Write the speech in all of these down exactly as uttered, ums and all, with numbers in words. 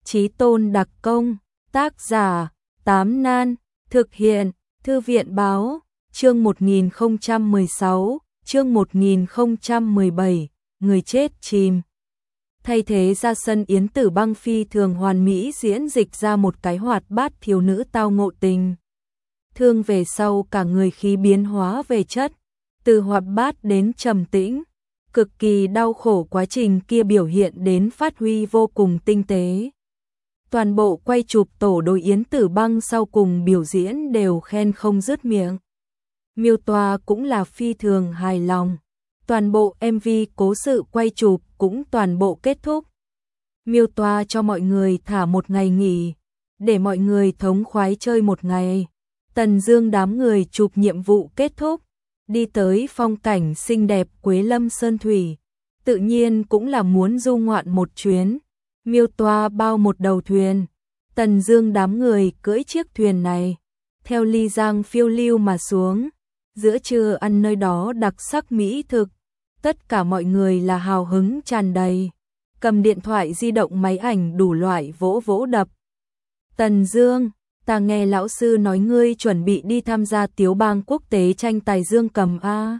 Chí tôn đặc công, tác giả, Tám Nan, thực hiện, Thư viện báo, chương một nghìn không trăm mười sáu, chương một nghìn không trăm mười bảy, người chết chìm. Thay thế ra sân Yến Tử Băng phi thường hoàn mỹ diễn dịch ra một cái hoạt bát thiếu nữ tao ngộ tình. Thương về sau cả người khí biến hóa về chất, từ hoạt bát đến trầm tĩnh, cực kỳ đau khổ quá trình kia biểu hiện đến phát huy vô cùng tinh tế. Toàn bộ quay chụp tổ đối Yến Tử Băng sau cùng biểu diễn đều khen không dứt miệng. Miêu Toa cũng là phi thường hài lòng. Toàn bộ em vê cố sự quay chụp cũng toàn bộ kết thúc. Miêu Toa cho mọi người thả một ngày nghỉ, để mọi người thống khoái chơi một ngày. Tần Dương đám người chụp nhiệm vụ kết thúc, đi tới phong cảnh xinh đẹp Quế Lâm Sơn Thủy, tự nhiên cũng là muốn du ngoạn một chuyến. Miêu Toa bao một đầu thuyền, Tần Dương đám người cưỡi chiếc thuyền này, theo ly giang phiêu lưu mà xuống. Giữa trưa ăn nơi đó đặc sắc mỹ thực, tất cả mọi người là hào hứng tràn đầy, cầm điện thoại di động máy ảnh đủ loại vỗ vỗ đập. Tần Dương, ta nghe lão sư nói ngươi chuẩn bị đi tham gia Tiếu Bang quốc tế tranh tài dương cầm a.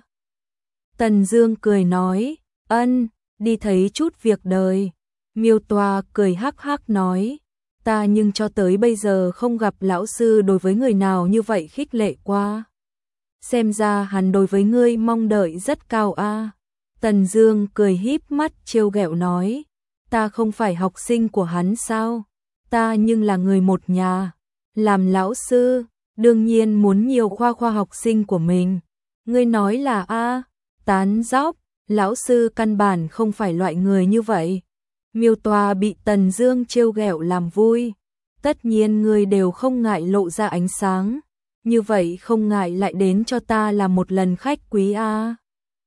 Tần Dương cười nói, ân, đi thấy chút việc đời. Miêu Toa cười hắc hắc nói, ta nhưng cho tới bây giờ không gặp lão sư đối với người nào như vậy khích lệ qua. Xem ra hắn đối với ngươi mong đợi rất cao a. Tần Dương cười híp mắt trêu ghẹo nói, ta không phải học sinh của hắn sao? Ta nhưng là người một nhà, làm lão sư, đương nhiên muốn nhiều khoa khoa học sinh của mình. Ngươi nói là a? Tán dóc, lão sư căn bản không phải loại người như vậy. Miêu Toa bị Tần Dương trêu ghẹo làm vui. Tất nhiên ngươi đều không ngại lộ ra ánh sáng, như vậy không ngại lại đến cho ta làm một lần khách quý a.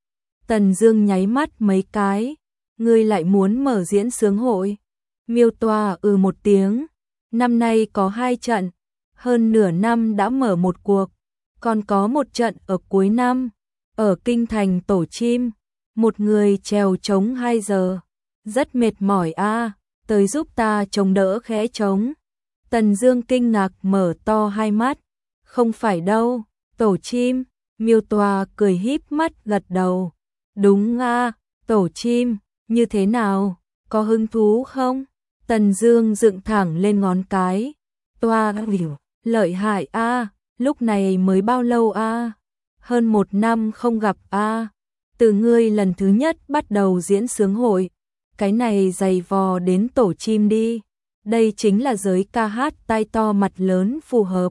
Tần Dương nháy mắt mấy cái, ngươi lại muốn mở diễn sướng hội? Miêu Toa ừ một tiếng, năm nay có hai trận, hơn nửa năm đã mở một cuộc, còn có một trận ở cuối năm, ở kinh thành Tổ Chim, một người trèo trống hai giờ, rất mệt mỏi a, tới giúp ta chống đỡ khẽ trống. Tần Dương kinh ngạc mở to hai mắt, không phải đâu, Tổ Chim. Miêu Toa cười híp mắt gật đầu, đúng a, Tổ Chim, như thế nào, có hứng thú không? Tần Dương dựng thẳng lên ngón cái, Toa hiểu, lợi hại a, lúc này mới bao lâu a? Hơn một năm không gặp a. Từ ngươi lần thứ nhất bắt đầu diễn sướng hội, cái này dày vò đến Tổ Chim đi. Đây chính là giới ca hát tai to mặt lớn phù hợp,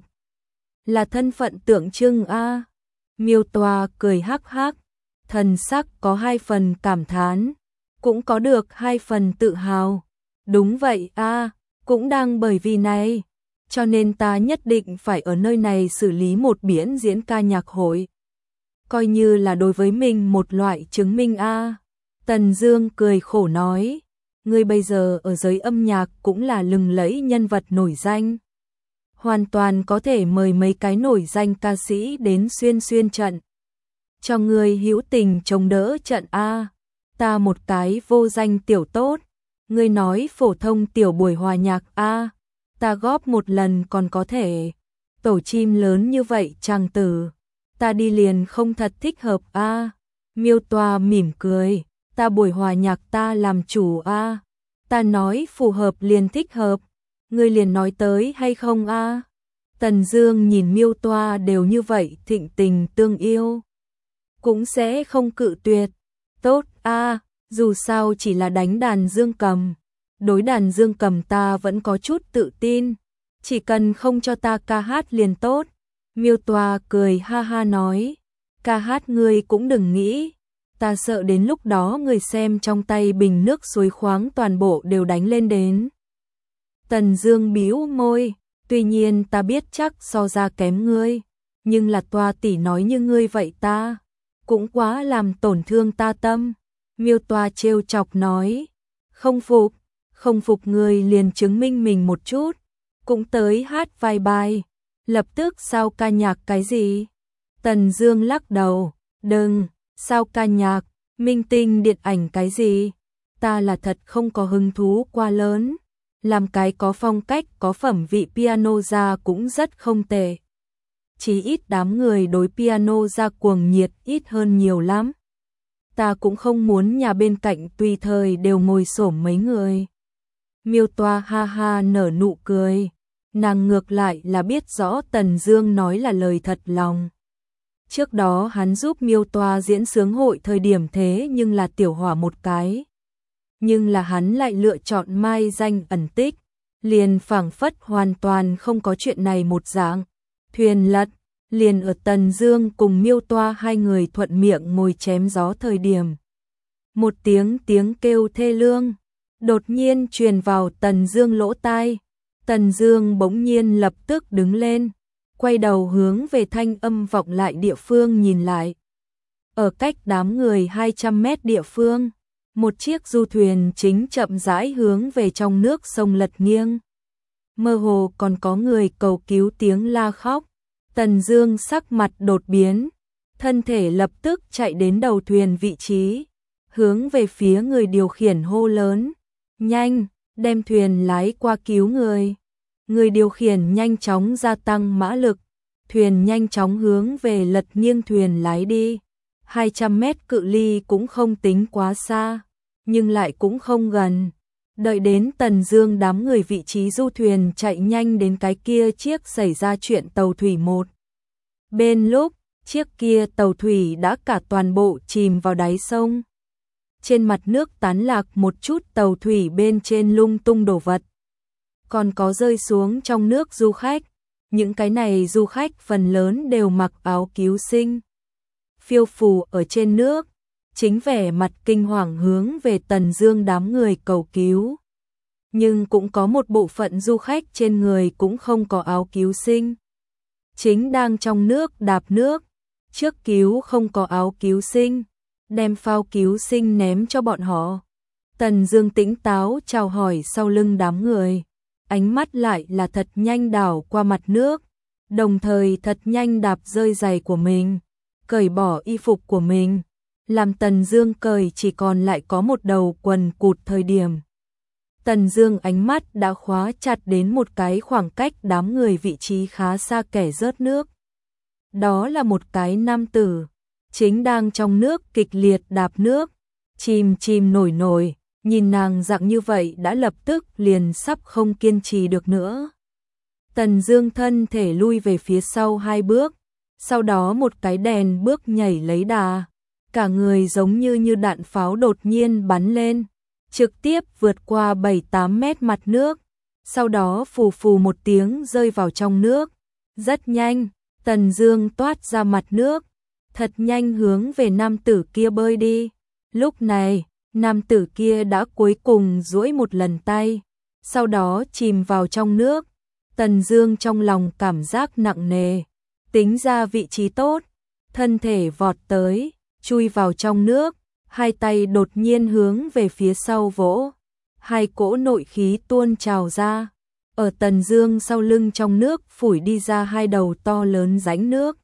là thân phận tượng trưng a. Miêu Toa cười hắc hắc, thần sắc có hai phần cảm thán, cũng có được hai phần tự hào. Đúng vậy a, cũng đang bởi vì này, cho nên ta nhất định phải ở nơi này xử lý một biển diễn ca nhạc hội. Coi như là đối với mình một loại chứng minh a. Tần Dương cười khổ nói, ngươi bây giờ ở giới âm nhạc cũng là lừng lẫy nhân vật nổi danh, hoàn toàn có thể mời mấy cái nổi danh ca sĩ đến xuyên xuyên trận, cho ngươi hữu tình chống đỡ trận a. Ta một cái vô danh tiểu tốt, ngươi nói phổ thông tiểu buổi hòa nhạc a, ta góp một lần còn có thể. Tổ Chim lớn như vậy chàng tử, ta đi liền không thật thích hợp a. Miêu Toa mỉm cười, ta buổi hòa nhạc ta làm chủ a. Ta nói phù hợp liền thích hợp, ngươi liền nói tới hay không a? Tần Dương nhìn Miêu Toa đều như vậy thịnh tình tương yêu, cũng sẽ không cự tuyệt. Tốt a, dù sao chỉ là đánh đàn dương cầm, đối đàn dương cầm ta vẫn có chút tự tin, chỉ cần không cho ta ca hát liền tốt. Miêu Toa cười ha ha nói, ca hát ngươi cũng đừng nghĩ, ta sợ đến lúc đó người xem trong tay bình nước suối khoáng toàn bộ đều đánh lên đến. Tần Dương bĩu môi, tuy nhiên ta biết chắc so ra kém ngươi, nhưng là Toa tỷ nói như ngươi vậy ta, cũng quá làm tổn thương ta tâm. Miêu Toa trêu chọc nói, không phục, không phục ngươi liền chứng minh mình một chút, cũng tới hát vài bài, lập tức sao ca nhạc cái gì? Tần Dương lắc đầu, đừng, sao ca nhạc, minh tinh điện ảnh cái gì? Ta là thật không có hứng thú quá lớn, làm cái có phong cách, có phẩm vị piano ra cũng rất không tệ. Chỉ ít đám người đối piano ra cuồng nhiệt ít hơn nhiều lắm. Ta cũng không muốn nhà bên cạnh tùy thời đều ngồi xổm mấy người. Miêu Toa ha ha nở nụ cười, nàng ngược lại là biết rõ Tần Dương nói là lời thật lòng. Trước đó hắn giúp Miêu Toa diễn sướng hội thời điểm thế nhưng là tiểu hỏa một cái. Nhưng là hắn lại lựa chọn mai danh ẩn tích, liền phảng phất hoàn toàn không có chuyện này một dạng. Thuyền lật, liền ở Tần Dương cùng Miêu Toa hai người thuận miệng ngồi chém gió thời điểm. Một tiếng tiếng kêu thê lương đột nhiên truyền vào Tần Dương lỗ tai. Tần Dương bỗng nhiên lập tức đứng lên, quay đầu hướng về thanh âm vọng lại địa phương nhìn lại. Ở cách đám người hai trăm mét địa phương, một chiếc du thuyền chính chậm rãi hướng về trong nước sông lật nghiêng. Mơ hồ còn có người cầu cứu tiếng la khóc. Tần Dương sắc mặt đột biến, thân thể lập tức chạy đến đầu thuyền vị trí, hướng về phía người điều khiển hô lớn, nhanh, đem thuyền lái qua cứu người. Người điều khiển nhanh chóng gia tăng mã lực, thuyền nhanh chóng hướng về lật nghiêng thuyền lái đi. hai trăm mét cự ly cũng không tính quá xa, nhưng lại cũng không gần. Đợi đến Tần Dương đám người vị trí du thuyền chạy nhanh đến cái kia chiếc xảy ra chuyện tàu thủy một. Bên lúc, chiếc kia tàu thủy đã cả toàn bộ chìm vào đáy sông. Trên mặt nước tán lạc một chút tàu thủy bên trên lung tung đổ vật. Còn có rơi xuống trong nước du khách. Những cái này du khách phần lớn đều mặc áo cứu sinh. Phiêu phù ở trên nước, chính vẻ mặt kinh hoàng hướng về Tần Dương đám người cầu cứu. Nhưng cũng có một bộ phận du khách trên người cũng không có áo cứu sinh. Chính đang trong nước đạp nước, trước cứu không có áo cứu sinh, đem phao cứu sinh ném cho bọn họ. Tần Dương tỉnh táo chào hỏi sau lưng đám người, ánh mắt lại là thật nhanh đảo qua mặt nước, đồng thời thật nhanh đạp rơi giày của mình, cởi bỏ y phục của mình, làm Tần Dương cởi chỉ còn lại có một đầu quần cụt thời điểm. Tần Dương ánh mắt đã khóa chặt đến một cái khoảng cách đám người vị trí khá xa kẻ rớt nước. Đó là một cái nam tử, chính đang trong nước kịch liệt đạp nước, chìm chìm nổi nổi, nhìn nàng dạng như vậy đã lập tức liền sắp không kiên trì được nữa. Tần Dương thân thể lui về phía sau hai bước, sau đó một cái đèn bước nhảy lấy đà, cả người giống như như đạn pháo đột nhiên bắn lên, trực tiếp vượt qua bảy tám mét mặt nước, sau đó phù phù một tiếng rơi vào trong nước. Rất nhanh, Tần Dương toát ra mặt nước, thật nhanh hướng về nam tử kia bơi đi. Lúc này, nam tử kia đã cuối cùng duỗi một lần tay, sau đó chìm vào trong nước. Tần Dương trong lòng cảm giác nặng nề, tính ra vị trí tốt, thân thể vọt tới, chui vào trong nước, hai tay đột nhiên hướng về phía sau vỗ, hai cỗ nội khí tuôn trào ra, ở Tần Dương sau lưng trong nước phủi đi ra hai đầu to lớn rãnh nước.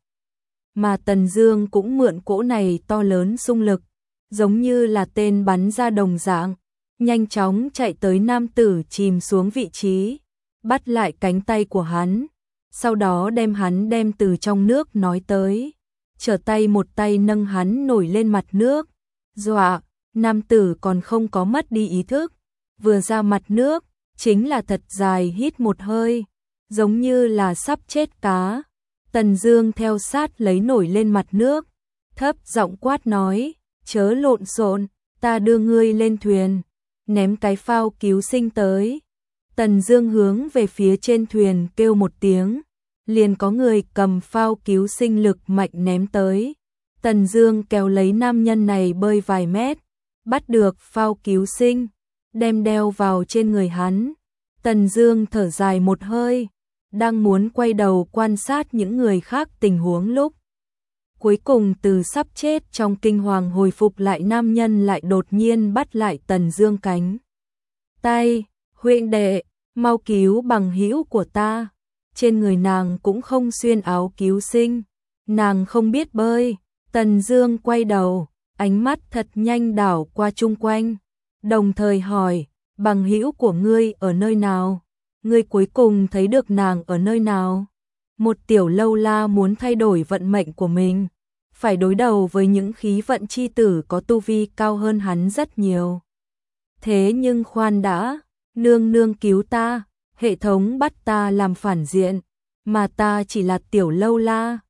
Mà Tần Dương cũng mượn cỗ này to lớn xung lực, giống như là tên bắn ra đồng dạng, nhanh chóng chạy tới nam tử chìm xuống vị trí, bắt lại cánh tay của hắn, sau đó đem hắn đem từ trong nước nói tới, trở tay một tay nâng hắn nổi lên mặt nước. Dọa, nam tử còn không có mất đi ý thức, vừa ra mặt nước, chính là thật dài hít một hơi, giống như là sắp chết cá. Tần Dương theo sát lấy nổi lên mặt nước, thấp giọng quát nói, chớ lộn xộn, ta đưa ngươi lên thuyền, ném cái phao cứu sinh tới. Tần Dương hướng về phía trên thuyền kêu một tiếng, liền có người cầm phao cứu sinh lực mạnh ném tới. Tần Dương kéo lấy nam nhân này bơi vài mét, bắt được phao cứu sinh, đem đeo vào trên người hắn. Tần Dương thở dài một hơi, đang muốn quay đầu quan sát những người khác tình huống lúc. Cuối cùng từ sắp chết trong kinh hoàng hồi phục lại nam nhân lại đột nhiên bắt lại Tần Dương cánh tay, huynh đệ, mau cứu bằng hữu của ta. Trên người nàng cũng không xuyên áo cứu sinh, nàng không biết bơi. Tần Dương quay đầu, ánh mắt thật nhanh đảo qua chung quanh, đồng thời hỏi, Bằng hữu của ngươi ở nơi nào? Ngươi cuối cùng thấy được nàng ở nơi nào? Một tiểu lâu la muốn thay đổi vận mệnh của mình, phải đối đầu với những khí vận chi tử có tu vi cao hơn hắn rất nhiều. Thế nhưng khoan đã, nương nương cứu ta, hệ thống bắt ta làm phản diện, mà ta chỉ là tiểu lâu la,